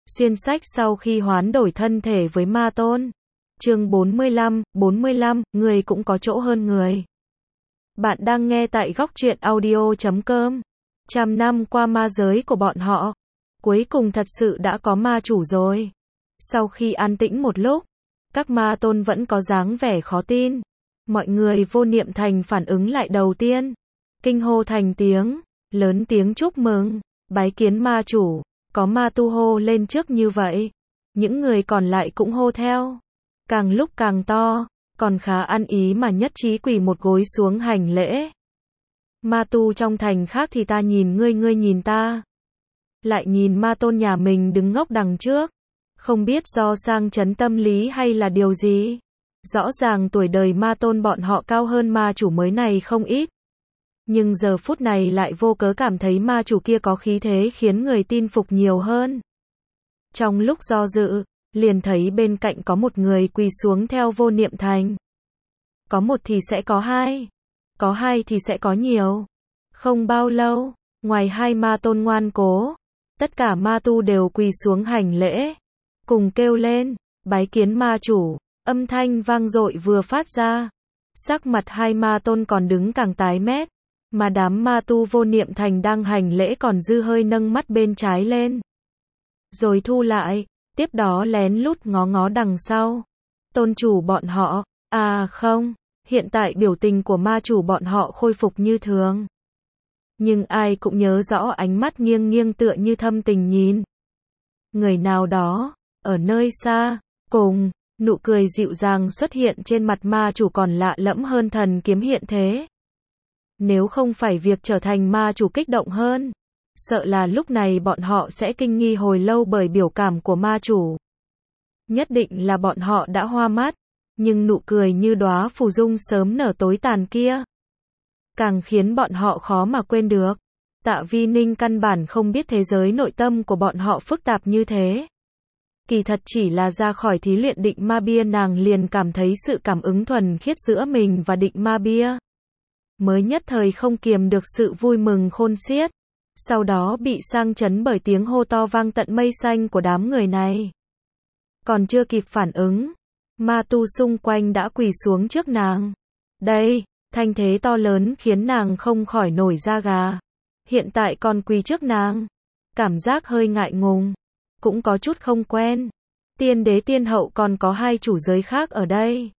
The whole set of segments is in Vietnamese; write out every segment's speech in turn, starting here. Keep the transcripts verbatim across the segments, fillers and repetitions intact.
Xuyên sách sau khi hoán đổi thân thể với ma tôn. Chương bốn mươi lăm, bốn mươi lăm, người cũng có chỗ hơn người. Bạn đang nghe tại góc truyện audio chấm com. Trăm năm qua ma giới của bọn họ, cuối cùng thật sự đã có ma chủ rồi. Sau khi an tĩnh một lúc, các ma tôn vẫn có dáng vẻ khó tin. Mọi người vô niệm thành phản ứng lại đầu tiên. Kinh hô thành tiếng, lớn tiếng chúc mừng, bái kiến ma chủ. Có ma tu hô lên trước như vậy. Những người còn lại cũng hô theo. Càng lúc càng to, còn khá ăn ý mà nhất trí quỳ một gối xuống hành lễ. Ma tu trong thành khác thì ta nhìn ngươi, ngươi nhìn ta. Lại nhìn ma tôn nhà mình đứng ngốc đằng trước. Không biết do sang chấn tâm lý hay là điều gì. Rõ ràng tuổi đời ma tôn bọn họ cao hơn ma chủ mới này không ít. Nhưng giờ phút này lại vô cớ cảm thấy ma chủ kia có khí thế khiến người tin phục nhiều hơn. Trong lúc do dự, liền thấy bên cạnh có một người quỳ xuống theo vô niệm thành. Có một thì sẽ có hai. Có hai thì sẽ có nhiều. Không bao lâu, ngoài hai ma tôn ngoan cố, tất cả ma tu đều quỳ xuống hành lễ. Cùng kêu lên, bái kiến ma chủ. Âm thanh vang dội vừa phát ra. Sắc mặt hai ma tôn còn đứng càng tái mét. Mà đám ma tu vô niệm thành đang hành lễ còn dư hơi nâng mắt bên trái lên. Rồi thu lại, tiếp đó lén lút ngó ngó đằng sau. Tôn chủ bọn họ, à không, hiện tại biểu tình của ma chủ bọn họ khôi phục như thường. Nhưng ai cũng nhớ rõ ánh mắt nghiêng nghiêng tựa như thâm tình nhìn. Người nào đó, ở nơi xa, cùng, nụ cười dịu dàng xuất hiện trên mặt ma chủ còn lạ lẫm hơn thần kiếm hiện thế. Nếu không phải việc trở thành ma chủ kích động hơn, sợ là lúc này bọn họ sẽ kinh nghi hồi lâu bởi biểu cảm của ma chủ. Nhất định là bọn họ đã hoa mắt, nhưng nụ cười như đóa phù dung sớm nở tối tàn kia, càng khiến bọn họ khó mà quên được. Tạ Vi Ninh căn bản không biết thế giới nội tâm của bọn họ phức tạp như thế. Kỳ thật chỉ là ra khỏi thí luyện định ma bia nàng liền cảm thấy sự cảm ứng thuần khiết giữa mình và định ma bia. Mới nhất thời không kiềm được sự vui mừng khôn xiết, sau đó bị sang chấn bởi tiếng hô to vang tận mây xanh của đám người này. Còn chưa kịp phản ứng, ma tu xung quanh đã quỳ xuống trước nàng. Đây, thanh thế to lớn khiến nàng không khỏi nổi da gà. Hiện tại còn quỳ trước nàng, cảm giác hơi ngại ngùng, cũng có chút không quen. Tiên đế tiên hậu còn có hai chủ giới khác ở đây.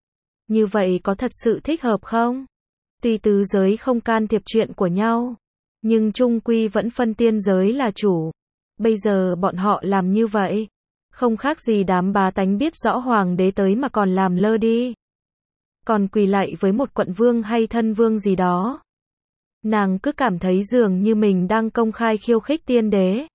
Như vậy có thật sự thích hợp không? Tuy tứ giới không can thiệp chuyện của nhau, nhưng chung quy vẫn phân tiên giới là chủ. Bây giờ bọn họ làm như vậy, không khác gì đám bá tánh biết rõ hoàng đế tới mà còn làm lơ đi. Còn quỳ lạy với một quận vương hay thân vương gì đó. Nàng cứ cảm thấy dường như mình đang công khai khiêu khích tiên đế.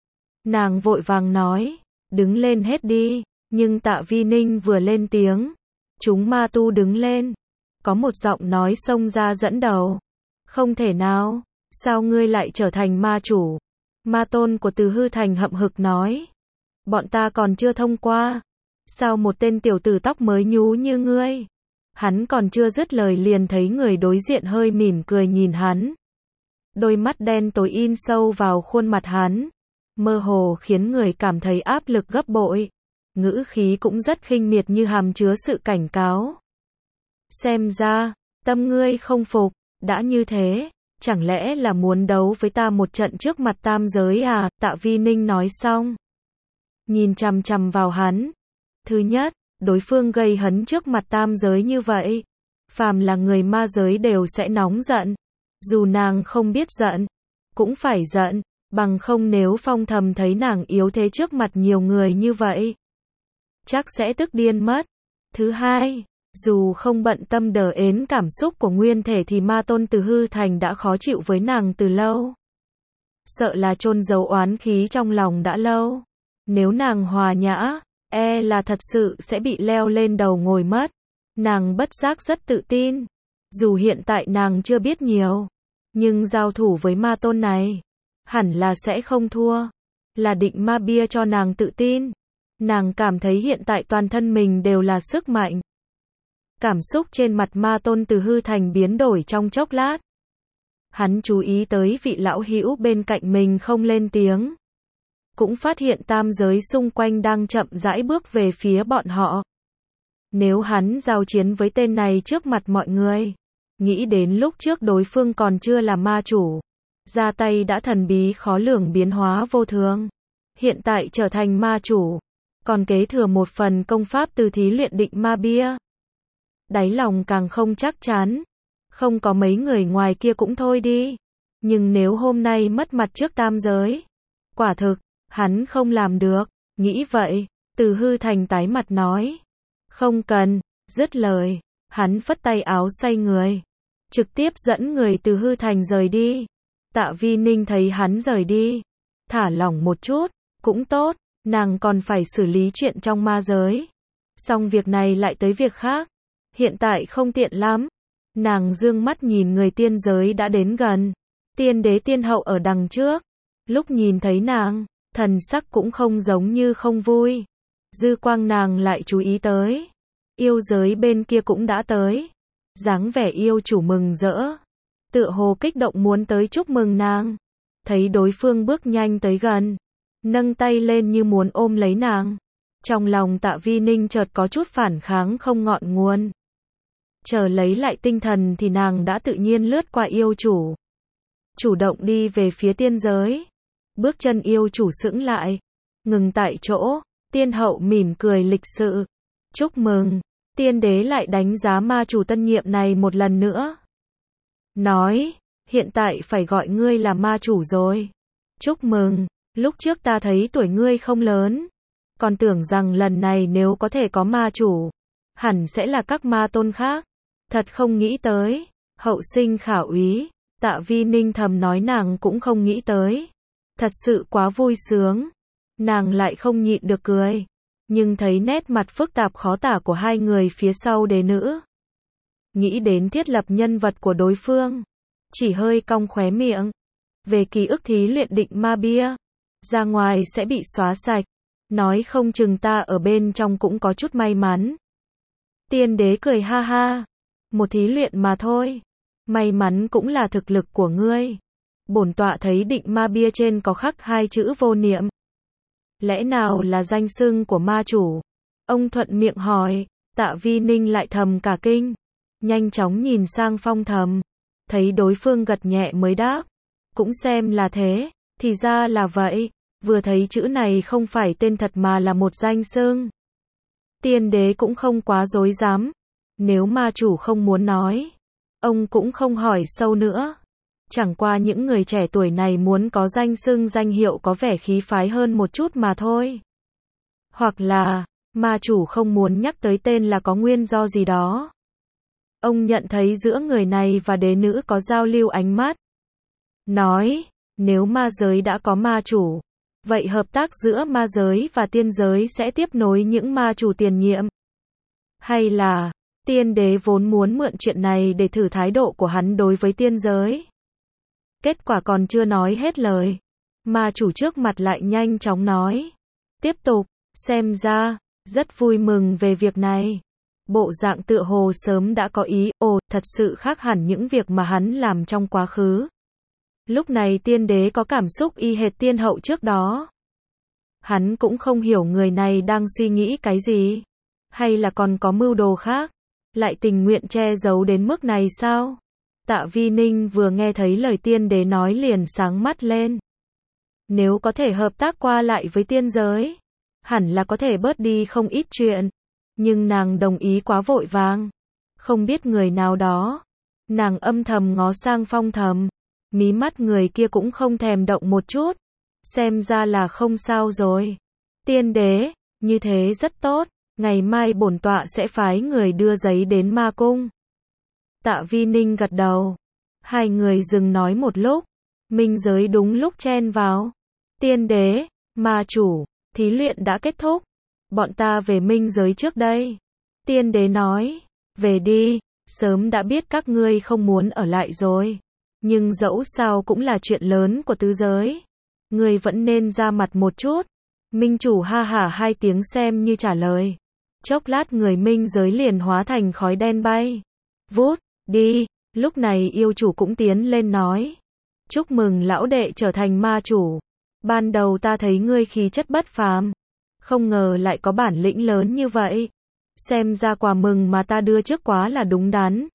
Nàng vội vàng nói, đứng lên hết đi, nhưng Tạ Vi Ninh vừa lên tiếng, chúng ma tu đứng lên. Có một giọng nói xông ra dẫn đầu. Không thể nào, sao ngươi lại trở thành ma chủ? Ma tôn của Từ Hư Thành hậm hực nói. Bọn ta còn chưa thông qua. Sao một tên tiểu tử tóc mới nhú như ngươi? Hắn còn chưa dứt lời liền thấy người đối diện hơi mỉm cười nhìn hắn. Đôi mắt đen tối in sâu vào khuôn mặt hắn. Mơ hồ khiến người cảm thấy áp lực gấp bội. Ngữ khí cũng rất khinh miệt như hàm chứa sự cảnh cáo. Xem ra, tâm ngươi không phục, đã như thế, chẳng lẽ là muốn đấu với ta một trận trước mặt tam giới à? Tạ Vi Ninh nói xong, nhìn chằm chằm vào hắn. Thứ nhất, đối phương gây hấn trước mặt tam giới như vậy, phàm là người ma giới đều sẽ nóng giận. Dù nàng không biết giận, cũng phải giận, bằng không nếu Phong Thầm thấy nàng yếu thế trước mặt nhiều người như vậy, chắc sẽ tức điên mất. Thứ hai, dù không bận tâm đờ ến cảm xúc của nguyên thể thì ma tôn Từ Hư Thành đã khó chịu với nàng từ lâu. Sợ là chôn giấu oán khí trong lòng đã lâu. Nếu nàng hòa nhã, e là thật sự sẽ bị leo lên đầu ngồi mất. Nàng bất giác rất tự tin. Dù hiện tại nàng chưa biết nhiều, nhưng giao thủ với ma tôn này, hẳn là sẽ không thua. Là định ma bia cho nàng tự tin. Nàng cảm thấy hiện tại toàn thân mình đều là sức mạnh. Cảm xúc trên mặt ma tôn Từ Hư Thành biến đổi trong chốc lát. Hắn chú ý tới vị lão hữu bên cạnh mình không lên tiếng. cũng phát hiện tam giới xung quanh đang chậm rãi bước về phía bọn họ. Nếu hắn giao chiến với tên này trước mặt mọi người, nghĩ đến lúc trước đối phương còn chưa là ma chủ, ra tay đã thần bí khó lường biến hóa vô thường, hiện tại trở thành ma chủ, còn kế thừa một phần công pháp từ thí luyện định ma bia. Đáy lòng càng không chắc chắn, không có mấy người ngoài kia cũng thôi đi, nhưng nếu hôm nay mất mặt trước tam giới, quả thực, hắn không làm được, nghĩ vậy, Từ Hư Thành tái mặt nói, không cần, dứt lời, hắn phất tay áo xoay người, trực tiếp dẫn người Từ Hư Thành rời đi. Tạ Vi Ninh thấy hắn rời đi, thả lỏng một chút, cũng tốt, nàng còn phải xử lý chuyện trong ma giới. Xong việc này lại tới việc khác, hiện tại không tiện lắm. Nàng dương mắt nhìn người tiên giới đã đến gần, tiên đế tiên hậu ở đằng trước. Lúc nhìn thấy nàng, thần sắc cũng không giống như không vui. Dư quang nàng lại chú ý tới, yêu giới bên kia cũng đã tới. Dáng vẻ yêu chủ mừng rỡ, tựa hồ kích động muốn tới chúc mừng nàng. Thấy đối phương bước nhanh tới gần, nâng tay lên như muốn ôm lấy nàng. Trong lòng Tạ Vi Ninh chợt có chút phản kháng không ngọn nguồn. Chờ lấy lại tinh thần thì nàng đã tự nhiên lướt qua yêu chủ, chủ động đi về phía tiên giới. Bước chân yêu chủ sững lại, ngừng tại chỗ. Tiên hậu mỉm cười lịch sự, chúc mừng. Tiên đế lại đánh giá ma chủ tân nhiệm này một lần nữa, nói, hiện tại phải gọi ngươi là ma chủ rồi. Chúc mừng, lúc trước ta thấy tuổi ngươi không lớn, còn tưởng rằng lần này nếu có thể có ma chủ, hẳn sẽ là các ma tôn khác. Thật không nghĩ tới, hậu sinh khả úy. Tạ Vi Ninh thầm nói nàng cũng không nghĩ tới. Thật sự quá vui sướng. Nàng lại không nhịn được cười, nhưng thấy nét mặt phức tạp khó tả của hai người phía sau đế nữ. Nghĩ đến thiết lập nhân vật của đối phương, chỉ hơi cong khóe miệng. Về ký ức thí luyện định ma bia, ra ngoài sẽ bị xóa sạch, nói không chừng ta ở bên trong cũng có chút may mắn. Tiên đế cười ha ha, một thí luyện mà thôi, may mắn cũng là thực lực của ngươi. Bổn tọa thấy định ma bia trên có khắc hai chữ vô niệm. Lẽ nào là danh xưng của ma chủ? Ông thuận miệng hỏi. Tạ Vi Ninh lại thầm cả kinh, nhanh chóng nhìn sang Phong Thầm, thấy đối phương gật nhẹ mới đáp, cũng xem là thế, thì ra là vậy. Vừa thấy chữ này không phải tên thật mà là một danh xưng. Tiên đế cũng không quá dối dám, nếu ma chủ không muốn nói, ông cũng không hỏi sâu nữa. Chẳng qua những người trẻ tuổi này muốn có danh xưng danh hiệu có vẻ khí phái hơn một chút mà thôi. Hoặc là, ma chủ không muốn nhắc tới tên là có nguyên do gì đó. Ông nhận thấy giữa người này và đế nữ có giao lưu ánh mắt. Nói, nếu ma giới đã có ma chủ, vậy hợp tác giữa ma giới và tiên giới sẽ tiếp nối những ma chủ tiền nhiệm. Hay là, tiên đế vốn muốn mượn chuyện này để thử thái độ của hắn đối với tiên giới. Kết quả còn chưa nói hết lời, ma chủ trước mặt lại nhanh chóng nói. Tiếp tục, xem ra, rất vui mừng về việc này. Bộ dạng tựa hồ sớm đã có ý, ồ, thật sự khác hẳn những việc mà hắn làm trong quá khứ. Lúc này tiên đế có cảm xúc y hệt tiên hậu trước đó. Hắn cũng không hiểu người này đang suy nghĩ cái gì, hay là còn có mưu đồ khác, lại tình nguyện che giấu đến mức này sao? Tạ Vi Ninh vừa nghe thấy lời tiên đế nói liền sáng mắt lên. Nếu có thể hợp tác qua lại với tiên giới, hẳn là có thể bớt đi không ít chuyện. Nhưng nàng đồng ý quá vội vàng. Không biết người nào đó. Nàng âm thầm ngó sang Phong Thầm. Mí mắt người kia cũng không thèm động một chút. Xem ra là không sao rồi. Tiên đế, như thế rất tốt. Ngày mai bổn tọa sẽ phái người đưa giấy đến ma cung. Tạ Vi Ninh gật đầu. Hai người dừng nói một lúc. Minh giới đúng lúc chen vào. Tiên đế, ma chủ, thí luyện đã kết thúc. Bọn ta về minh giới trước đây. Tiên đế nói. Về đi, sớm đã biết các ngươi không muốn ở lại rồi. Nhưng dẫu sao cũng là chuyện lớn của tứ giới. Ngươi vẫn nên ra mặt một chút. Minh chủ ha hả hai tiếng xem như trả lời. Chốc lát người minh giới liền hóa thành khói đen bay. Vút, đi. Lúc này yêu chủ cũng tiến lên nói. Chúc mừng lão đệ trở thành ma chủ. Ban đầu ta thấy ngươi khí chất bất phàm, không ngờ lại có bản lĩnh lớn như vậy. Xem ra quà mừng mà ta đưa trước quá là đúng đắn.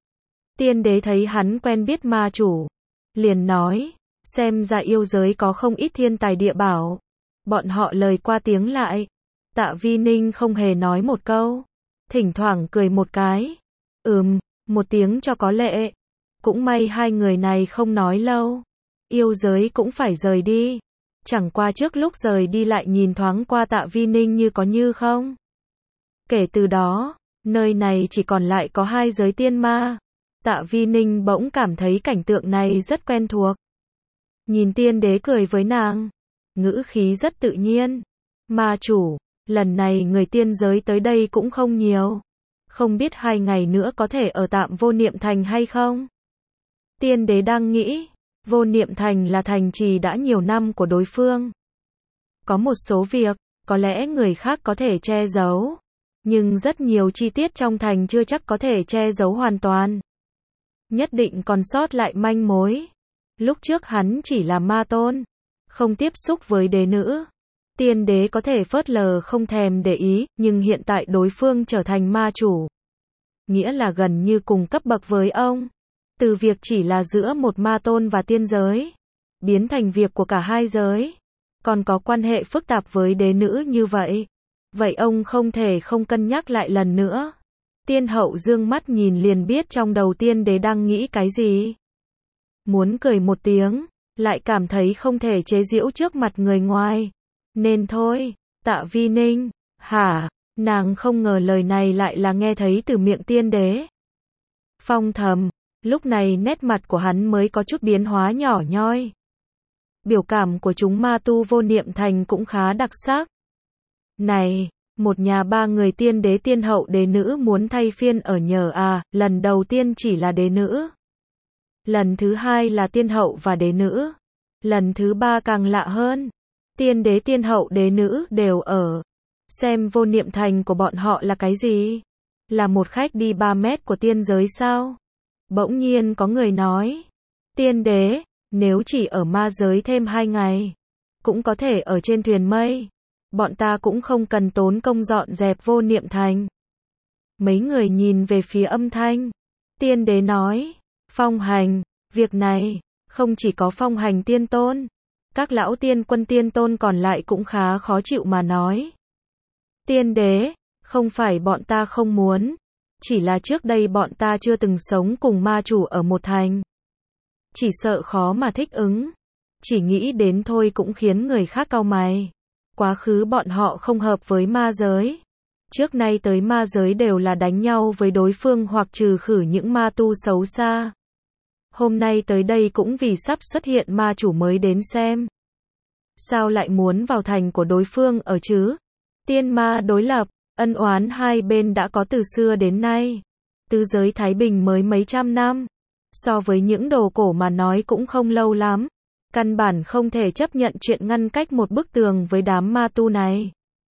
Tiên đế thấy hắn quen biết ma chủ, liền nói, xem ra yêu giới có không ít thiên tài địa bảo. Bọn họ lời qua tiếng lại. Tạ Vi Ninh không hề nói một câu, thỉnh thoảng cười một cái. Ừm, một tiếng cho có lệ. Cũng may hai người này không nói lâu. Yêu giới cũng phải rời đi. Chẳng qua trước lúc rời đi lại nhìn thoáng qua Tạ Vi Ninh như có như không. Kể từ đó, nơi này chỉ còn lại có hai giới tiên ma. Tạ Vi Ninh bỗng cảm thấy cảnh tượng này rất quen thuộc. Nhìn tiên đế cười với nàng, ngữ khí rất tự nhiên. Ma chủ, lần này người tiên giới tới đây cũng không nhiều. Không biết hai ngày nữa có thể ở tạm Vô Niệm Thành hay không? Tiên đế đang nghĩ, Vô Niệm Thành là thành trì đã nhiều năm của đối phương. Có một số việc, có lẽ người khác có thể che giấu. Nhưng rất nhiều chi tiết trong thành chưa chắc có thể che giấu hoàn toàn. Nhất định còn sót lại manh mối. Lúc trước hắn chỉ là ma tôn, không tiếp xúc với đế nữ. Tiên đế có thể phớt lờ không thèm để ý, nhưng hiện tại đối phương trở thành ma chủ. Nghĩa là gần như cùng cấp bậc với ông. Từ việc chỉ là giữa một ma tôn và tiên giới, biến thành việc của cả hai giới. Còn có quan hệ phức tạp với đế nữ như vậy. Vậy ông không thể không cân nhắc lại lần nữa. Tiên hậu dương mắt nhìn liền biết trong đầu tiên đế đang nghĩ cái gì. Muốn cười một tiếng, lại cảm thấy không thể chế giễu trước mặt người ngoài. Nên thôi, Tạ Vi Ninh, hả, nàng không ngờ lời này lại là nghe thấy từ miệng tiên đế. Phong Thầm, lúc này nét mặt của hắn mới có chút biến hóa nhỏ nhoi. Biểu cảm của chúng ma tu Vô Niệm Thành cũng khá đặc sắc. Này, một nhà ba người tiên đế tiên hậu đế nữ muốn thay phiên ở nhờ à, lần đầu tiên chỉ là đế nữ. Lần thứ hai là tiên hậu và đế nữ. Lần thứ ba càng lạ hơn. Tiên đế tiên hậu đế nữ đều ở. Xem Vô Niệm Thành của bọn họ là cái gì? Là một khách đi ba mét của tiên giới sao? Bỗng nhiên có người nói. Tiên đế, nếu chỉ ở ma giới thêm hai ngày, cũng có thể ở trên thuyền mây. Bọn ta cũng không cần tốn công dọn dẹp Vô Niệm Thành. Mấy người nhìn về phía âm thanh. Tiên đế nói. Phong hành, việc này, không chỉ có phong hành tiên tôn. Các lão tiên quân tiên tôn còn lại cũng khá khó chịu mà nói. Tiên đế, không phải bọn ta không muốn. Chỉ là trước đây bọn ta chưa từng sống cùng ma chủ ở một thành. Chỉ sợ khó mà thích ứng. Chỉ nghĩ đến thôi cũng khiến người khác cau mày. Quá khứ bọn họ không hợp với ma giới. Trước nay tới ma giới đều là đánh nhau với đối phương hoặc trừ khử những ma tu xấu xa. Hôm nay tới đây cũng vì sắp xuất hiện ma chủ mới đến xem. Sao lại muốn vào thành của đối phương ở chứ? Tiên ma đối lập, ân oán hai bên đã có từ xưa đến nay. Tứ giới Thái Bình mới mấy trăm năm. So với những đồ cổ mà nói cũng không lâu lắm. Căn bản không thể chấp nhận chuyện ngăn cách một bức tường với đám ma tu này.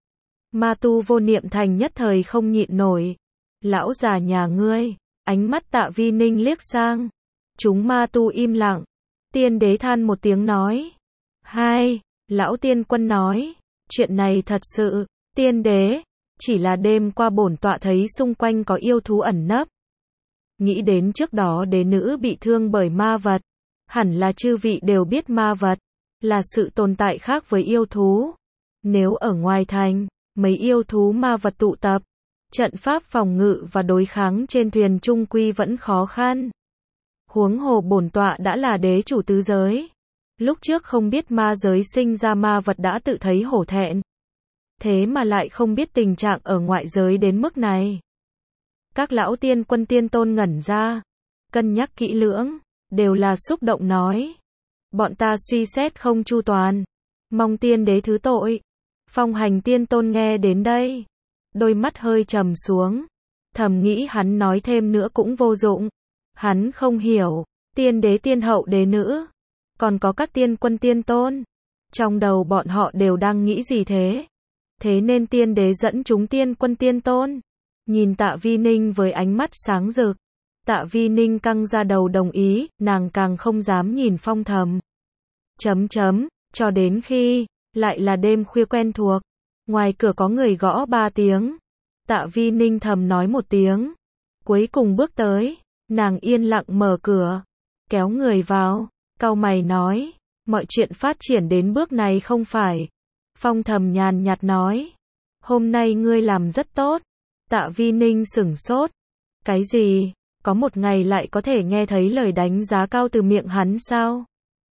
Ma tu Vô Niệm Thành nhất thời không nhịn nổi. Lão già nhà ngươi, ánh mắt Tạ Vi Ninh liếc sang. Chúng ma tu im lặng. Tiên đế than một tiếng nói. Hai, lão tiên quân nói. Chuyện này thật sự, tiên đế, chỉ là đêm qua bổn tọa thấy xung quanh có yêu thú ẩn nấp. Nghĩ đến trước đó đế nữ bị thương bởi ma vật. Hẳn là chư vị đều biết ma vật là sự tồn tại khác với yêu thú. Nếu ở ngoài thành, mấy yêu thú ma vật tụ tập, trận pháp phòng ngự và đối kháng trên thuyền trung quy vẫn khó khăn. Huống hồ bổn tọa đã là đế chủ tứ giới. Lúc trước không biết ma giới sinh ra ma vật đã tự thấy hổ thẹn. Thế mà lại không biết tình trạng ở ngoại giới đến mức này. Các lão tiên quân tiên tôn ngẩn ra, cân nhắc kỹ lưỡng, đều là xúc động nói. Bọn ta suy xét không chu toàn. Mong tiên đế thứ tội. Phong hành tiên tôn nghe đến đây. Đôi mắt hơi trầm xuống. Thầm nghĩ hắn nói thêm nữa cũng vô dụng. Hắn không hiểu. Tiên đế tiên hậu đế nữ. Còn có các tiên quân tiên tôn. Trong đầu bọn họ đều đang nghĩ gì thế? Thế nên tiên đế dẫn chúng tiên quân tiên tôn. Nhìn Tạ Vi Ninh với ánh mắt sáng rực. Tạ Vi Ninh căng ra đầu đồng ý, nàng càng không dám nhìn Phong Thầm. Chấm chấm, Cho đến khi, lại là đêm khuya quen thuộc. Ngoài cửa có người gõ ba tiếng. Tạ Vi Ninh thầm nói một tiếng. Cuối cùng bước tới. Nàng yên lặng mở cửa. Kéo người vào. Cau mày nói. Mọi chuyện phát triển đến bước này không phải. Phong Thầm nhàn nhạt nói. Hôm nay ngươi làm rất tốt. Tạ Vi Ninh sửng sốt. Cái gì? Có một ngày lại có thể nghe thấy lời đánh giá cao từ miệng hắn sao?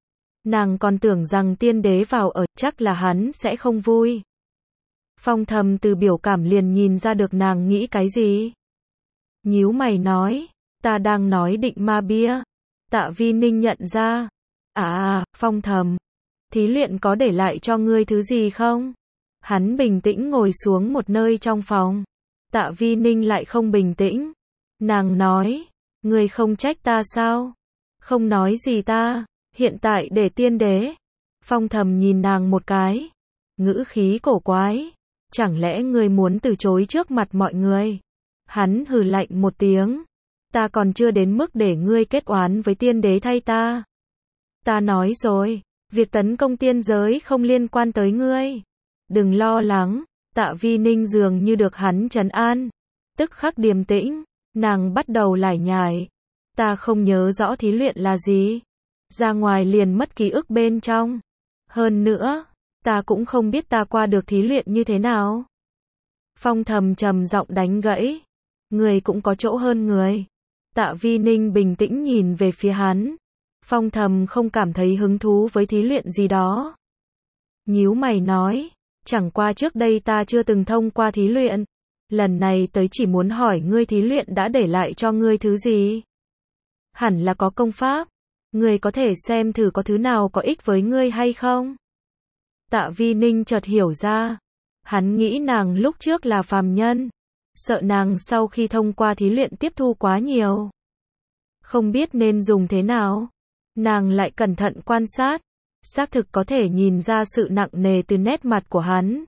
Nàng còn tưởng rằng tiên đế vào ở, chắc là hắn sẽ không vui. Phong Thầm từ biểu cảm liền nhìn ra được nàng nghĩ cái gì. Nhíu mày nói, ta đang nói định ma bia. Tạ Vi Ninh nhận ra. À, Phong Thầm, thí luyện có để lại cho ngươi thứ gì không? Hắn bình tĩnh ngồi xuống một nơi trong phòng. Tạ Vi Ninh lại không bình tĩnh. Nàng nói, ngươi không trách ta sao? Không nói gì ta, hiện tại để tiên đế. Phong Thầm nhìn nàng một cái. Ngữ khí cổ quái. Chẳng lẽ ngươi muốn từ chối trước mặt mọi người? Hắn hừ lạnh một tiếng. Ta còn chưa đến mức để ngươi kết oán với tiên đế thay ta. Ta nói rồi, việc tấn công tiên giới không liên quan tới ngươi. Đừng lo lắng. Tạ Vi Ninh dường như được hắn trấn an. Tức khắc điềm tĩnh, nàng bắt đầu lải nhải. Ta không nhớ rõ thí luyện là gì. Ra ngoài liền mất ký ức bên trong. Hơn nữa, ta cũng không biết ta qua được thí luyện như thế nào. Phong Thầm trầm giọng đánh gãy. Người cũng có chỗ hơn người. Tạ Vi Ninh bình tĩnh nhìn về phía hắn. Phong Thầm không cảm thấy hứng thú với thí luyện gì đó. Nhíu mày nói, chẳng qua trước đây ta chưa từng thông qua thí luyện. Lần này tới chỉ muốn hỏi ngươi thí luyện đã để lại cho ngươi thứ gì? Hẳn là có công pháp. Ngươi có thể xem thử có thứ nào có ích với ngươi hay không? Tạ Vi Ninh chợt hiểu ra. Hắn nghĩ nàng lúc trước là phàm nhân. Sợ nàng sau khi thông qua thí luyện tiếp thu quá nhiều. Không biết nên dùng thế nào. Nàng lại cẩn thận quan sát. Xác thực có thể nhìn ra sự nặng nề từ nét mặt của hắn.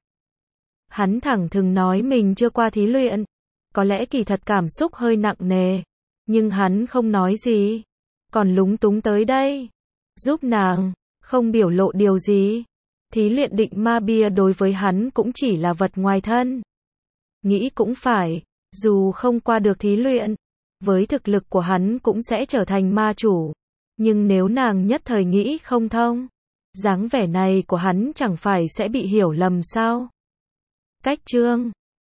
Hắn thẳng thừng nói mình chưa qua thí luyện. Có lẽ kỳ thật cảm xúc hơi nặng nề. Nhưng hắn không nói gì. Còn lúng túng tới đây. Giúp nàng, không biểu lộ điều gì. Thí luyện định ma bia đối với hắn cũng chỉ là vật ngoài thân. Nghĩ cũng phải, dù không qua được thí luyện, với thực lực của hắn cũng sẽ trở thành ma chủ. Nhưng nếu nàng nhất thời nghĩ không thông, dáng vẻ này của hắn chẳng phải sẽ bị hiểu lầm sao? Cách chương